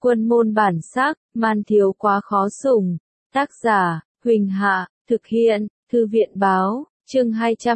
Quân môn bản sắc, man thiếu quá khó sủng. Tác giả, Huỳnh Hạ, thực hiện, Thư viện báo, chương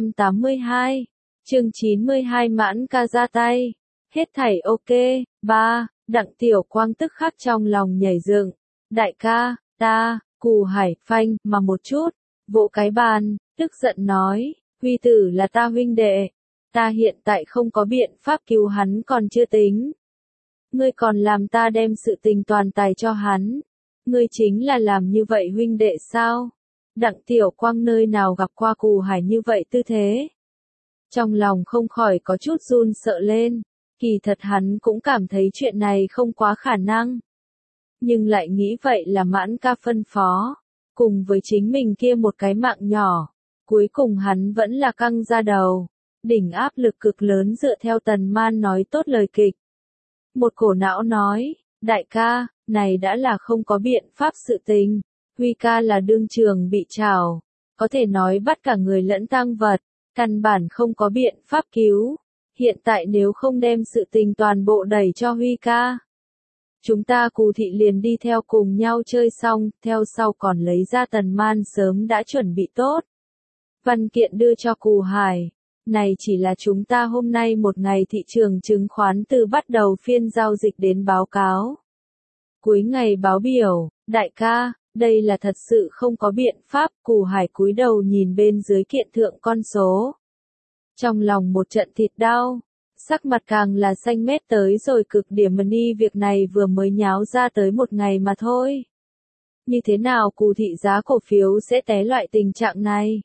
282, chương 92 mãn ca ra tay. Hết thảy ok. 3. Đặng Tiểu Quang tức khắc trong lòng nhảy dựng. Đại ca, ta, Cù Hải phanh mà một chút, vỗ cái bàn, tức giận nói, Huy tử là ta huynh đệ. Ta hiện tại không có biện pháp cứu hắn còn chưa tính. Ngươi còn làm ta đem sự tình toàn tài cho hắn. Ngươi chính là làm như vậy huynh đệ sao? Đặng Tiểu Quang nơi nào gặp qua Cù Hải như vậy tư thế. Trong lòng không khỏi có chút run sợ lên. Kỳ thật hắn cũng cảm thấy chuyện này không quá khả năng. Nhưng lại nghĩ vậy là mãn ca phân phó. Cùng với chính mình kia một cái mạng nhỏ. Cuối cùng hắn vẫn là căng ra đầu. Đỉnh áp lực cực lớn dựa theo Tần Man nói tốt lời kịch. Một cổ não nói, đại ca, này đã là không có biện pháp sự tình. Huy ca là đương trường bị trảo. Có thể nói bắt cả người lẫn tang vật. Căn bản không có biện pháp cứu. Hiện tại nếu không đem sự tình toàn bộ đẩy cho Huy ca. Chúng ta Cù thị liền đi theo cùng nhau chơi xong, theo sau còn lấy ra Tần Man sớm đã chuẩn bị tốt. Văn kiện đưa cho Cù Hải. Này chỉ là chúng ta hôm nay một ngày thị trường chứng khoán từ bắt đầu phiên giao dịch đến báo cáo. Cuối ngày báo biểu, đại ca, đây là thật sự không có biện pháp. Cù Hải cúi đầu nhìn bên dưới kiện thượng con số. Trong lòng một trận thịt đau. Sắc mặt càng là xanh mét tới rồi cực điểm money, việc này vừa mới nháo ra tới một ngày mà thôi. Như thế nào Cù thị giá cổ phiếu sẽ té loại tình trạng này?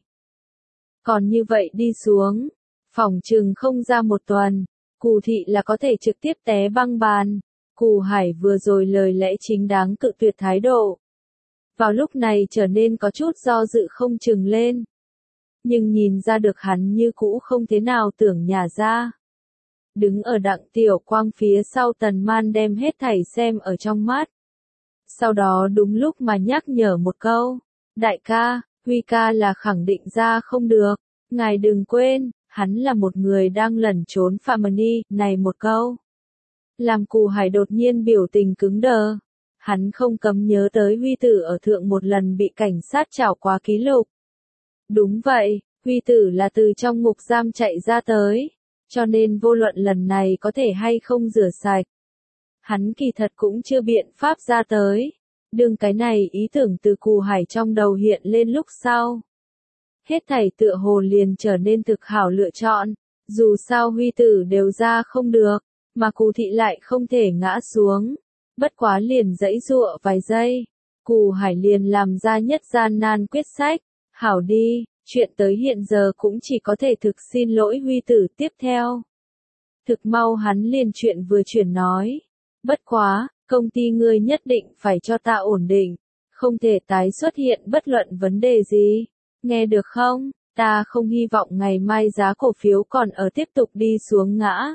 Còn như vậy đi xuống, phỏng chừng không ra một tuần, Cù thị là có thể trực tiếp té băng bàn. Cù Hải vừa rồi lời lẽ chính đáng cự tuyệt thái độ. Vào lúc này trở nên có chút do dự không chừng lên. Nhưng nhìn ra được hắn như cũ không thế nào tưởng nhả ra. Đứng ở Đặng Tiểu Quang phía sau Tần Man đem hết thảy xem ở trong mắt. Sau đó đúng lúc mà nhắc nhở một câu. Đại ca, Huy ca là khẳng định ra không được. Ngài đừng quên, hắn là một người đang lẩn trốn phạm money. Này một câu. Làm Cù Hải đột nhiên biểu tình cứng đờ. Hắn không cấm nhớ tới Huy tử ở thượng một lần bị cảnh sát trảo quá ký lục. Đúng vậy, Huy tử là từ trong ngục giam chạy ra tới. Cho nên vô luận lần này có thể hay không rửa sạch. Hắn kỳ thật cũng chưa biện pháp ra tới. Đương cái này ý tưởng từ Cù Hải trong đầu hiện lên lúc sau. Hết thảy tựa hồ liền trở nên thực hảo lựa chọn. Dù sao Huy tử đều ra không được. Mà Cù thị lại không thể ngã xuống. Bất quá liền giãy giụa vài giây. Cù Hải liền làm ra nhất gian nan quyết sách. Hảo đi. Chuyện tới hiện giờ cũng chỉ có thể thực xin lỗi Huy tử tiếp theo. Thực mau hắn liền chuyện vừa chuyển nói. Bất quá, công ty ngươi nhất định phải cho ta ổn định. Không thể tái xuất hiện bất luận vấn đề gì. Nghe được không? Ta không hy vọng ngày mai giá cổ phiếu còn ở tiếp tục đi xuống ngã.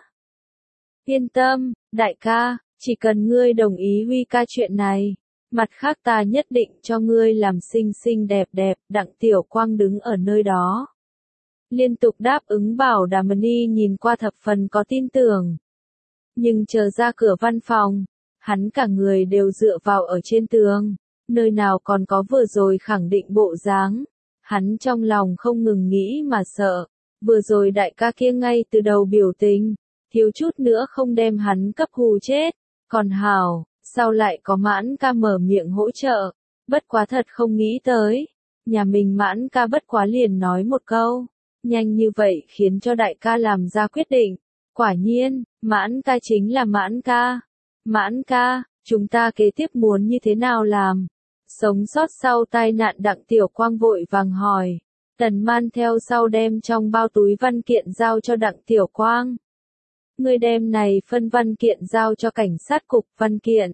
Yên tâm, đại ca, chỉ cần ngươi đồng ý Huy ca chuyện này. Mặt khác ta nhất định cho ngươi làm xinh xinh đẹp đẹp. Đặng Tiểu Quang đứng ở nơi đó. Liên tục đáp ứng bảo đảm money, nhìn qua thập phần có tin tưởng. Nhưng chờ ra cửa văn phòng, hắn cả người đều dựa vào ở trên tường. Nơi nào còn có vừa rồi khẳng định bộ dáng. Hắn trong lòng không ngừng nghĩ mà sợ. Vừa rồi đại ca kia ngay từ đầu biểu tình. Thiếu chút nữa không đem hắn cấp hù chết. Còn hảo. Sau lại có Mãn ca mở miệng hỗ trợ, bất quá thật không nghĩ tới. Nhà mình Mãn ca bất quá liền nói một câu, nhanh như vậy khiến cho đại ca làm ra quyết định. Quả nhiên, Mãn ca chính là Mãn ca. Mãn ca, chúng ta kế tiếp muốn như thế nào làm? Sống sót sau tai nạn Đặng Tiểu Quang vội vàng hỏi. Tần Man theo sau đem trong bao túi văn kiện giao cho Đặng Tiểu Quang. Ngươi đem này phân văn kiện giao cho cảnh sát cục văn kiện.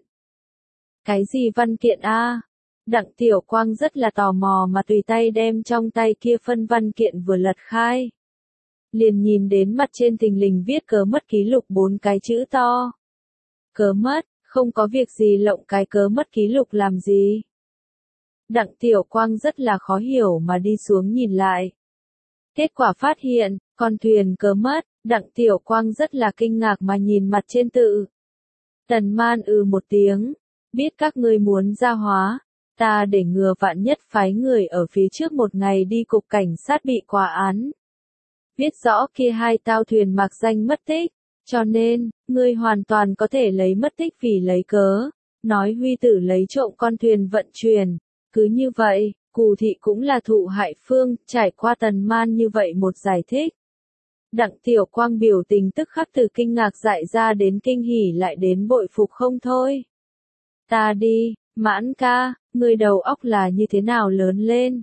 Cái gì văn kiện a? Đặng Tiểu Quang rất là tò mò mà tùy tay đem trong tay kia phân văn kiện vừa lật khai. Liền nhìn đến mặt trên thình lình viết cớ mất ký lục 4 cái chữ to. Cớ mất, không có việc gì lộng cái cớ mất ký lục làm gì. Đặng Tiểu Quang rất là khó hiểu mà đi xuống nhìn lại. Kết quả phát hiện, con thuyền cớ mất. Đặng Tiểu Quang rất là kinh ngạc mà nhìn mặt trên tự. Tần Man một tiếng, biết các ngươi muốn ra hóa, ta để ngừa vạn nhất phái người ở phía trước một ngày đi cục cảnh sát bị quả án. Biết rõ kia hai tao thuyền mạc danh mất tích, cho nên, ngươi hoàn toàn có thể lấy mất tích vì lấy cớ, nói Huy tử lấy trộm con thuyền vận chuyển, cứ như vậy, Cù thị cũng là thụ hại phương, trải qua Tần Man như vậy một giải thích. Đặng Tiểu Quang biểu tình tức khắc từ kinh ngạc dại ra đến kinh hỉ lại đến bội phục không thôi. Ta đi, Mãn ca, ngươi đầu óc là như thế nào lớn lên?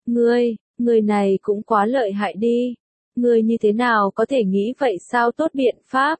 Ngươi này cũng quá lợi hại đi. Ngươi như thế nào có thể nghĩ vậy sao tốt biện pháp?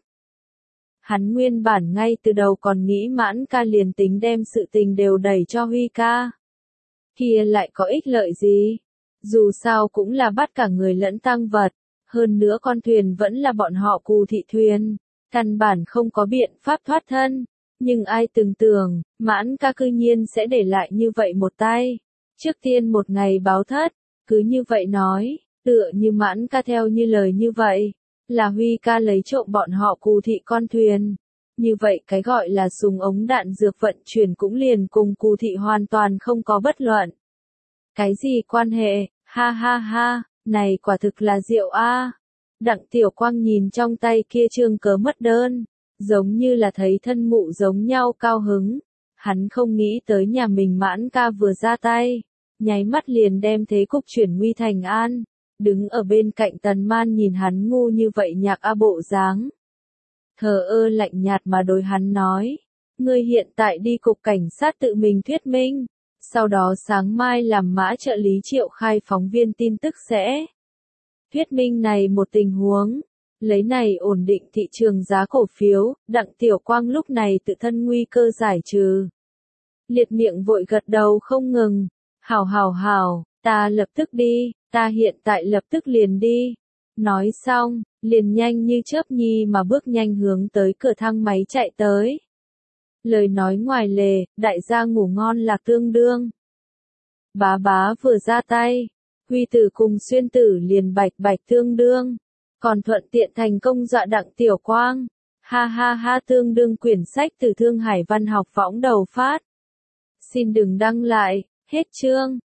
Hắn nguyên bản ngay từ đầu còn nghĩ Mãn ca liền tính đem sự tình đều đẩy cho Huy ca. Kia lại có ích lợi gì? Dù sao cũng là bắt cả người lẫn tang vật, hơn nữa con thuyền vẫn là bọn họ Cù thị thuyền, căn bản không có biện pháp thoát thân. Nhưng ai từng tưởng, Mãn ca cư nhiên sẽ để lại như vậy một tay. Trước tiên một ngày báo thất, cứ như vậy nói, tựa như Mãn ca theo như lời như vậy, là Huy ca lấy trộm bọn họ Cù thị con thuyền. Như vậy cái gọi là súng ống đạn dược vận chuyển cũng liền cùng Cù thị hoàn toàn không có bất luận. Cái gì quan hệ, ha ha ha, này quả thực là rượu a. Đặng Tiểu Quang nhìn trong tay kia trương cớ mất đơn, giống như là thấy thân mụ giống nhau cao hứng. Hắn không nghĩ tới nhà mình Mãn ca vừa ra tay, nháy mắt liền đem thế cục chuyển nguy thành an. Đứng ở bên cạnh Tần Man nhìn hắn ngu như vậy nhạc a bộ dáng. Thờ ơ lạnh nhạt mà đối hắn nói, ngươi hiện tại đi cục cảnh sát tự mình thuyết minh, sau đó sáng mai làm mã trợ lý Triệu khai phóng viên tin tức sẽ thuyết minh này một tình huống, lấy này ổn định thị trường giá cổ phiếu. Đặng Tiểu Quang lúc này tự thân nguy cơ giải trừ. Liệt miệng vội gật đầu không ngừng, hảo, ta lập tức đi, ta hiện tại lập tức liền đi. Nói xong, liền nhanh như chớp nhi mà bước nhanh hướng tới cửa thang máy chạy tới. Lời nói ngoài lề, đại gia ngủ ngon là tương đương. Bá vừa ra tay, Huy tử cùng Xuyên tử liền bạch tương đương, còn thuận tiện thành công dọa Đặng Tiểu Quang. Ha ha ha, tương đương quyển sách từ Thương Hải Văn học võng đầu phát. Xin đừng đăng lại, hết chương.